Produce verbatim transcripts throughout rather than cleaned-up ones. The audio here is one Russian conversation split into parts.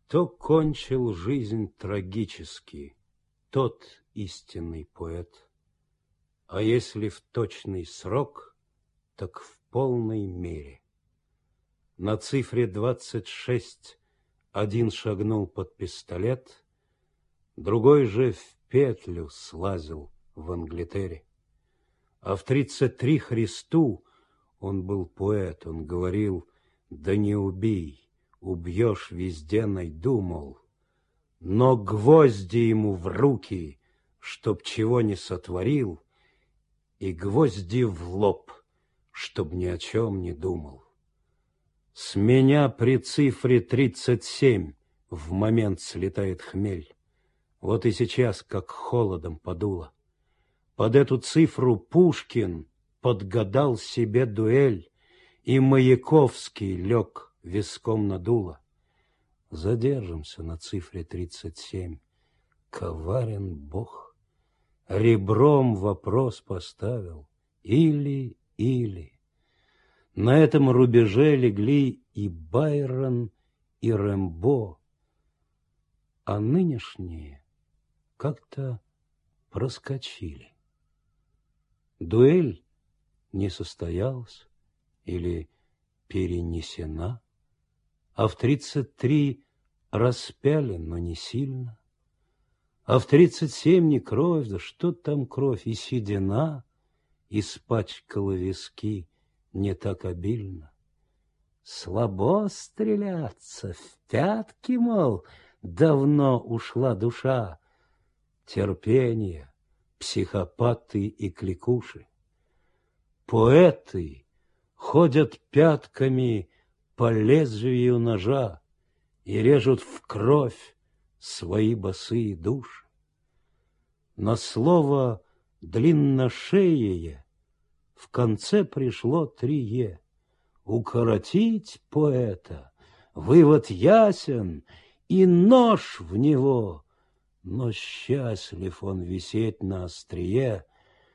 Кто кончил жизнь трагически, тот истинный поэт. А если в точный срок, так в полной мере. На цифре двадцать шесть один шагнул под пистолет, другой же в петлю слазил в Англитере. А в тридцать три Христу он был поэт, он говорил: да не убей, убьешь, везде найду, мол. Но гвозди ему в руки, чтоб чего не сотворил, и гвозди в лоб, чтоб ни о чем не думал. С меня при цифре тридцать семь в момент слетает хмель. Вот и сейчас, как холодом подуло. Под эту цифру Пушкин подгадал себе дуэль, и Маяковский лег виском на дуло. Задержимся на цифре тридцать семь. Коварен Бог. Ребром вопрос поставил: или-или. На этом рубеже легли и Байрон, и Рэмбо, а нынешние как-то проскочили. Дуэль не состоялась или перенесена, а в тридцать три распяли, но не сильно, а в тридцать семь не кровь, да что там кровь, и седина испачкала виски не так обильно. Слабо стреляться, в пятки, мол, давно ушла душа. Терпение, психопаты и кликуши. Поэты ходят пятками по лезвию ножа и режут в кровь свои босые души. На слово «длинношеее» в конце пришло три «е». Укоротить поэта, вывод ясен, и нож в него, но счастлив он висеть на острие,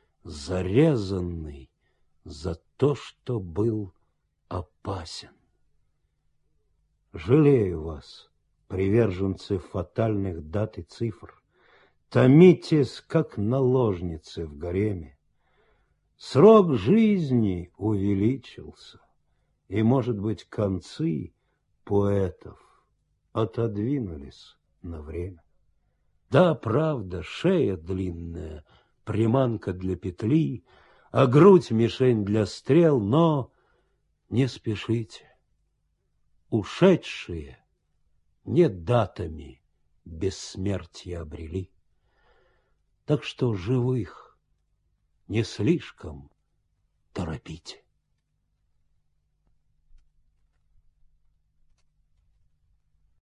зарезанный за то, что был опасен. Жалею вас, приверженцы фатальных дат и цифр. Томитесь, как наложницы в гареме. Срок жизни увеличился, и, может быть, концы поэтов отодвинулись на время. Да, правда, шея длинная, приманка для петли, а грудь мишень для стрел, но не спешите. Ушедшие не датами бессмертия обрели. Так что живых не слишком торопите.